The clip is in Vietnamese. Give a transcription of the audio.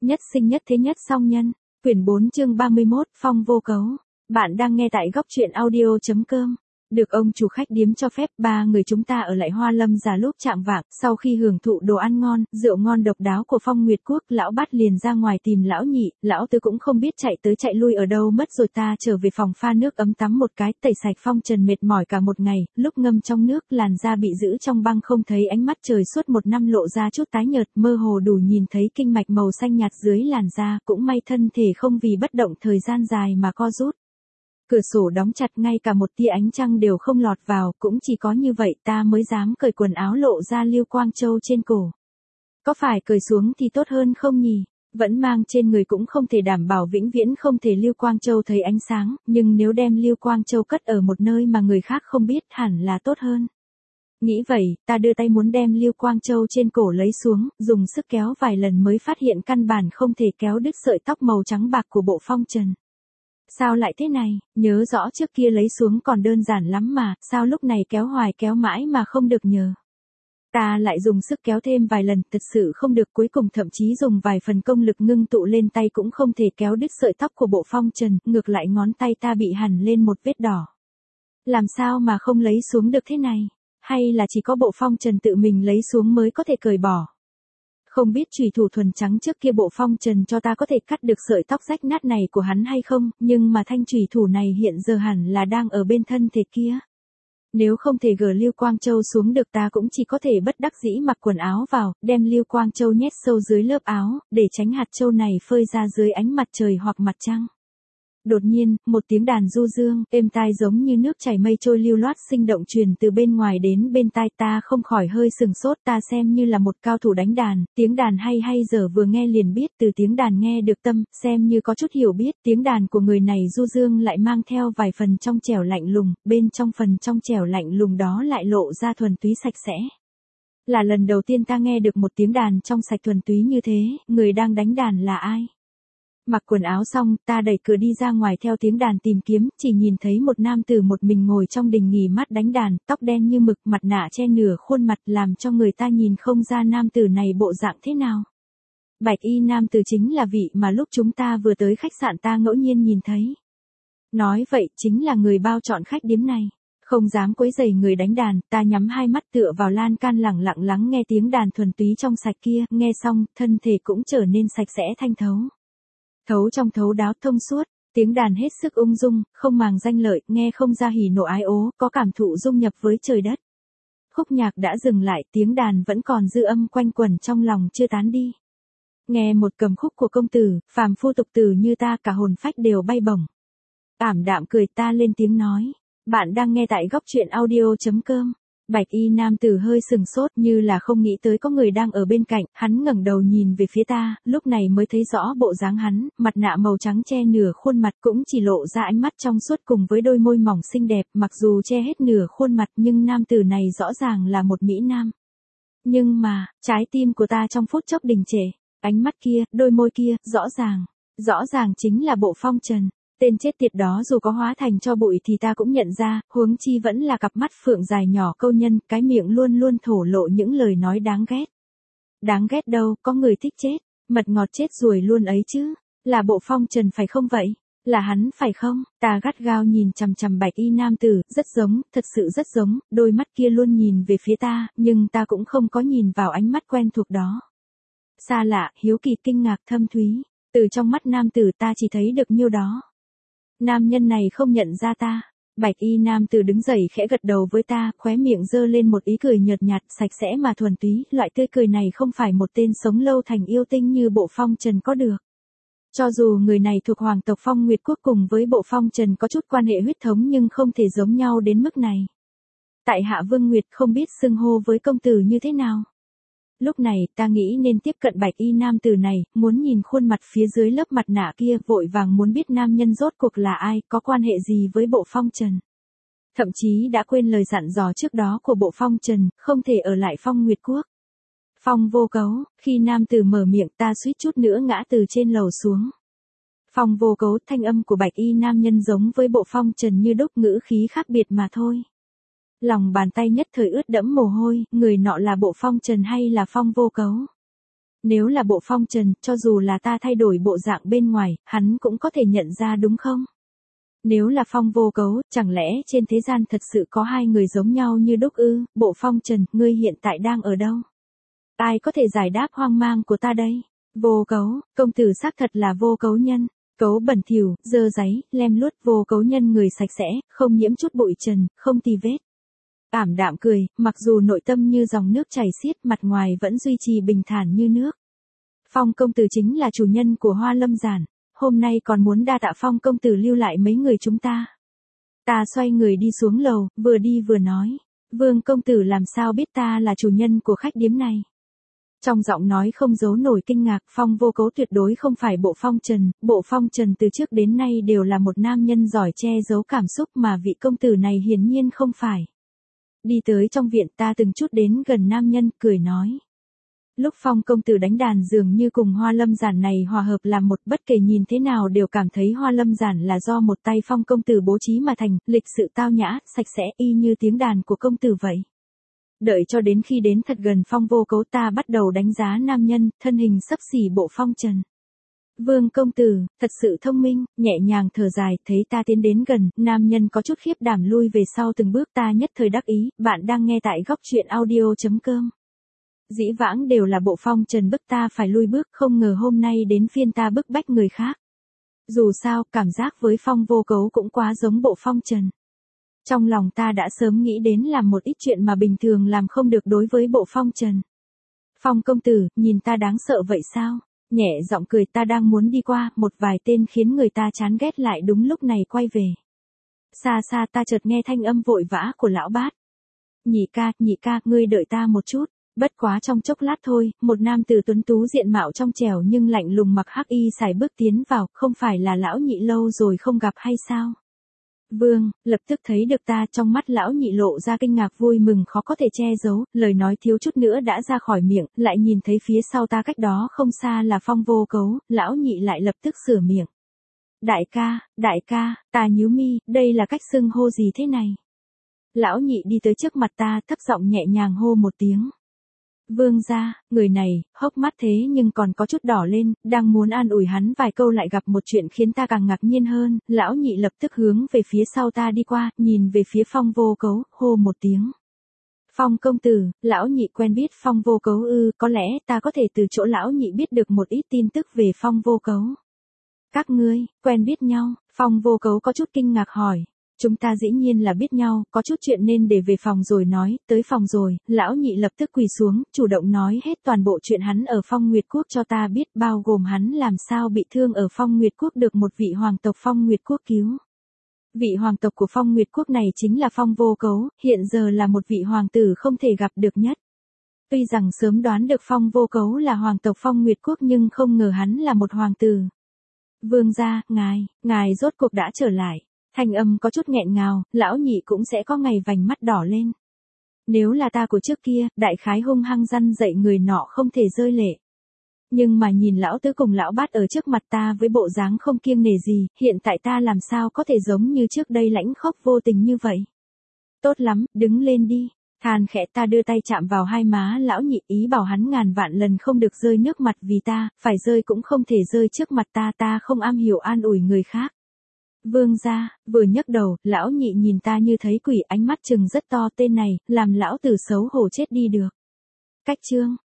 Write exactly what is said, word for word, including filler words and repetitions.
Nhất sinh nhất thế nhất song nhân. Quyển bốn chương ba mươi mốt, Phong vô cấu. Bạn đang nghe tại góc truyện audio.com. Được ông chủ khách điếm cho phép, ba người chúng ta ở lại Hoa Lâm già lúc chạng vạng, sau khi hưởng thụ đồ ăn ngon, rượu ngon độc đáo của Phong Nguyệt Quốc, lão Bát liền ra ngoài tìm lão Nhị, lão Tứ cũng không biết chạy tới chạy lui ở đâu mất rồi. Ta trở về phòng pha nước ấm tắm một cái, tẩy sạch phong trần mệt mỏi cả một ngày, lúc ngâm trong nước, làn da bị giữ trong băng không thấy ánh mắt trời suốt một năm lộ ra chút tái nhợt, mơ hồ đủ nhìn thấy kinh mạch màu xanh nhạt dưới làn da, cũng may thân thể không vì bất động thời gian dài mà co rút. Cửa sổ đóng chặt, ngay cả một tia ánh trăng đều không lọt vào, cũng chỉ có như vậy ta mới dám cởi quần áo lộ ra Lưu Quang Châu trên cổ. Có phải cởi xuống thì tốt hơn không nhỉ? Vẫn mang trên người cũng không thể đảm bảo vĩnh viễn không thể Lưu Quang Châu thấy ánh sáng, nhưng nếu đem Lưu Quang Châu cất ở một nơi mà người khác không biết hẳn là tốt hơn. Nghĩ vậy, ta đưa tay muốn đem Lưu Quang Châu trên cổ lấy xuống, dùng sức kéo vài lần mới phát hiện căn bản không thể kéo đứt sợi tóc màu trắng bạc của bộ phong trần. Sao lại thế này, nhớ rõ trước kia lấy xuống còn đơn giản lắm mà, sao lúc này kéo hoài kéo mãi mà không được nhờ. Ta lại dùng sức kéo thêm vài lần, thật sự không được, cuối cùng thậm chí dùng vài phần công lực ngưng tụ lên tay cũng không thể kéo đứt sợi tóc của bộ phong trần, ngược lại ngón tay ta bị hằn lên một vết đỏ. Làm sao mà không lấy xuống được thế này, hay là chỉ có bộ phong trần tự mình lấy xuống mới có thể cởi bỏ. Không biết chùy thủ thuần trắng trước kia bộ phong trần cho ta có thể cắt được sợi tóc rách nát này của hắn hay không, nhưng mà thanh chùy thủ này hiện giờ hẳn là đang ở bên thân thể kia. Nếu không thể gỡ Lưu Quang Châu xuống được ta cũng chỉ có thể bất đắc dĩ mặc quần áo vào, đem Lưu Quang Châu nhét sâu dưới lớp áo, để tránh hạt châu này phơi ra dưới ánh mặt trời hoặc mặt trăng. Đột nhiên, một tiếng đàn du dương, êm tai giống như nước chảy mây trôi lưu loát sinh động truyền từ bên ngoài đến bên tai ta, không khỏi hơi sừng sốt. Ta xem như là một cao thủ đánh đàn, tiếng đàn hay hay dở vừa nghe liền biết, từ tiếng đàn nghe được tâm, xem như có chút hiểu biết. Tiếng đàn của người này du dương lại mang theo vài phần trong trẻo lạnh lùng, bên trong phần trong trẻo lạnh lùng đó lại lộ ra thuần túy sạch sẽ. Là lần đầu tiên ta nghe được một tiếng đàn trong sạch thuần túy như thế. Người đang đánh đàn là ai? Mặc quần áo xong, ta đẩy cửa đi ra ngoài theo tiếng đàn tìm kiếm, chỉ nhìn thấy một nam tử một mình ngồi trong đình nghỉ mát đánh đàn, tóc đen như mực, mặt nạ che nửa khuôn mặt làm cho người ta nhìn không ra nam tử này bộ dạng thế nào. Bạch y nam tử chính là vị mà lúc chúng ta vừa tới khách sạn ta ngẫu nhiên nhìn thấy. Nói vậy chính là người bao trọn khách điếm này. Không dám quấy rầy người đánh đàn, ta nhắm hai mắt tựa vào lan can lẳng lặng lắng nghe tiếng đàn thuần túy trong sạch kia, nghe xong, thân thể cũng trở nên sạch sẽ thanh thấu. Thấu trong thấu đáo thông suốt, tiếng đàn hết sức ung dung, không màng danh lợi, nghe không ra hỉ nộ ái ố, có cảm thụ dung nhập với trời đất. Khúc nhạc đã dừng lại, tiếng đàn vẫn còn dư âm quanh quẩn trong lòng chưa tán đi. Nghe một cầm khúc của công tử, phàm phu tục tử như ta cả hồn phách đều bay bổng. Ảm đạm cười, ta lên tiếng nói, bạn đang nghe tại góc truyện audio.com. Bạch y nam tử hơi sừng sốt như là không nghĩ tới có người đang ở bên cạnh, hắn ngẩng đầu nhìn về phía ta, lúc này mới thấy rõ bộ dáng hắn, mặt nạ màu trắng che nửa khuôn mặt cũng chỉ lộ ra ánh mắt trong suốt cùng với đôi môi mỏng xinh đẹp, mặc dù che hết nửa khuôn mặt nhưng nam tử này rõ ràng là một mỹ nam. Nhưng mà, trái tim của ta trong phút chốc đình trệ, ánh mắt kia, đôi môi kia, rõ ràng, rõ ràng chính là bộ phong trần. Tên chết tiệt đó dù có hóa thành cho bụi thì ta cũng nhận ra, huống chi vẫn là cặp mắt phượng dài nhỏ câu nhân, cái miệng luôn luôn thổ lộ những lời nói đáng ghét. Đáng ghét đâu, có người thích chết, mật ngọt chết ruồi luôn ấy chứ, là bộ phong trần phải không vậy? Là hắn phải không? Ta gắt gao nhìn chằm chằm bạch y nam tử, rất giống, thật sự rất giống, đôi mắt kia luôn nhìn về phía ta, nhưng ta cũng không có nhìn vào ánh mắt quen thuộc đó. Xa lạ, hiếu kỳ, kinh ngạc, thâm thúy, từ trong mắt nam tử ta chỉ thấy được nhiêu đó. Nam nhân này không nhận ra ta. Bạch y nam tử đứng dậy khẽ gật đầu với ta, khóe miệng giơ lên một ý cười nhợt nhạt, sạch sẽ mà thuần túy, loại tươi cười này không phải một tên sống lâu thành yêu tinh như bộ phong trần có được. Cho dù người này thuộc hoàng tộc Phong Nguyệt Quốc cùng với bộ phong trần có chút quan hệ huyết thống nhưng không thể giống nhau đến mức này. Tại hạ Vương Nguyệt không biết xưng hô với công tử như thế nào. Lúc này, ta nghĩ nên tiếp cận bạch y nam tử này, muốn nhìn khuôn mặt phía dưới lớp mặt nạ kia, vội vàng muốn biết nam nhân rốt cuộc là ai, có quan hệ gì với bộ phong trần. Thậm chí đã quên lời dặn dò trước đó của bộ phong trần, không thể ở lại Phong Nguyệt Quốc. Phong vô cấu, khi nam tử mở miệng ta suýt chút nữa ngã từ trên lầu xuống. Phong vô cấu, thanh âm của bạch y nam nhân giống với bộ phong trần như đúc, ngữ khí khác biệt mà thôi. Lòng bàn tay nhất thời ướt đẫm mồ hôi, người nọ là bộ phong trần hay là Phong vô cấu? Nếu là Bộ Phong Trần, cho dù là ta thay đổi bộ dạng bên ngoài, hắn cũng có thể nhận ra đúng không? Nếu là Phong Vô Cấu, chẳng lẽ trên thế gian thật sự có hai người giống nhau như đúc ư? Bộ Phong Trần, ngươi hiện tại đang ở đâu? Ai có thể giải đáp hoang mang của ta đây? Vô Cấu, công tử xác thật là Vô Cấu nhân. Cấu bẩn thỉu, dơ dáy, lem luốt, Vô Cấu nhân người sạch sẽ, không nhiễm chút bụi trần, không tì vết. Ảm đạm cười, mặc dù nội tâm như dòng nước chảy xiết, mặt ngoài vẫn duy trì bình thản như nước. Phong công tử chính là chủ nhân của Hoa Lâm Giản, hôm nay còn muốn đa tạ Phong công tử lưu lại mấy người chúng ta. Ta xoay người đi xuống lầu, vừa đi vừa nói, Vương công tử làm sao biết ta là chủ nhân của khách điếm này? Trong giọng nói không giấu nổi kinh ngạc, Phong Vô Cấu tuyệt đối không phải Bộ Phong Trần, Bộ Phong Trần từ trước đến nay đều là một nam nhân giỏi che giấu cảm xúc mà vị công tử này hiển nhiên không phải. Đi tới trong viện, ta từng chút đến gần nam nhân, cười nói. Lúc Phong công tử đánh đàn dường như cùng Hoa Lâm Giản này hòa hợp làm một, bất kể nhìn thế nào đều cảm thấy Hoa Lâm Giản là do một tay Phong công tử bố trí mà thành, lịch sự tao nhã, sạch sẽ y như tiếng đàn của công tử vậy. Đợi cho đến khi đến thật gần Phong Vô Cấu, ta bắt đầu đánh giá nam nhân, thân hình xấp xỉ Bộ Phong Trần. Vương công tử, thật sự thông minh, nhẹ nhàng thở dài, thấy ta tiến đến gần, nam nhân có chút khiếp đảm lui về sau từng bước, ta nhất thời đắc ý, bạn đang nghe tại góc truyện audio chấm com. Dĩ vãng đều là Bộ Phong Trần bức ta phải lui bước, không ngờ hôm nay đến phiên ta bức bách người khác. Dù sao, cảm giác với Phong Vô Cấu cũng quá giống Bộ Phong Trần. Trong lòng ta đã sớm nghĩ đến làm một ít chuyện mà bình thường làm không được đối với Bộ Phong Trần. Phong công tử, nhìn ta đáng sợ vậy sao? Nhẹ giọng cười, ta đang muốn đi qua, một vài tên khiến người ta chán ghét lại đúng lúc này quay về. Xa xa ta chợt nghe thanh âm vội vã của lão bát. Nhị ca, nhị ca, ngươi đợi ta một chút. Bất quá trong chốc lát thôi, một nam tử tuấn tú diện mạo trong trẻo nhưng lạnh lùng mặc hắc y sải bước tiến vào, không phải là lão nhị lâu rồi không gặp hay sao? Vương, lập tức thấy được ta, trong mắt lão nhị lộ ra kinh ngạc vui mừng khó có thể che giấu, lời nói thiếu chút nữa đã ra khỏi miệng, lại nhìn thấy phía sau ta cách đó không xa là Phong Vô Cấu, lão nhị lại lập tức sửa miệng. Đại ca, đại ca, ta nhíu mi, đây là cách xưng hô gì thế này? Lão nhị đi tới trước mặt ta, thấp giọng nhẹ nhàng hô một tiếng. Vương gia, người này, hốc mắt thế nhưng còn có chút đỏ lên, đang muốn an ủi hắn vài câu lại gặp một chuyện khiến ta càng ngạc nhiên hơn, lão nhị lập tức hướng về phía sau ta đi qua, nhìn về phía Phong Vô Cấu, hô một tiếng. Phong công tử, lão nhị quen biết Phong Vô Cấu ư, có lẽ ta có thể từ chỗ lão nhị biết được một ít tin tức về Phong Vô Cấu. Các ngươi, quen biết nhau, Phong Vô Cấu có chút kinh ngạc hỏi. Chúng ta dĩ nhiên là biết nhau, có chút chuyện nên để về phòng rồi nói, tới phòng rồi, lão nhị lập tức quỳ xuống, chủ động nói hết toàn bộ chuyện hắn ở Phong Nguyệt Quốc cho ta biết, bao gồm hắn làm sao bị thương ở Phong Nguyệt Quốc được một vị hoàng tộc Phong Nguyệt Quốc cứu. Vị hoàng tộc của Phong Nguyệt Quốc này chính là Phong Vô Cấu, hiện giờ là một vị hoàng tử không thể gặp được nhất. Tuy rằng sớm đoán được Phong Vô Cấu là hoàng tộc Phong Nguyệt Quốc nhưng không ngờ hắn là một hoàng tử. Vương gia, ngài, ngài rốt cuộc đã trở lại. Thanh âm có chút nghẹn ngào, lão nhị cũng sẽ có ngày vành mắt đỏ lên. Nếu là ta của trước kia, đại khái hung hăng răn dạy người nọ không thể rơi lệ. Nhưng mà nhìn lão tứ cùng lão bát ở trước mặt ta với bộ dáng không kiêng nể gì, hiện tại ta làm sao có thể giống như trước đây lãnh khốc vô tình như vậy. Tốt lắm, đứng lên đi. Than khẽ, ta đưa tay chạm vào hai má lão nhị, ý bảo hắn ngàn vạn lần không được rơi nước mặt vì ta, phải rơi cũng không thể rơi trước mặt ta, ta không am hiểu an ủi người khác. Vương gia, vừa nhấc đầu, lão nhị nhìn ta như thấy quỷ, ánh mắt trừng rất to, tên này, làm lão tử xấu hổ chết đi được. Cách chương,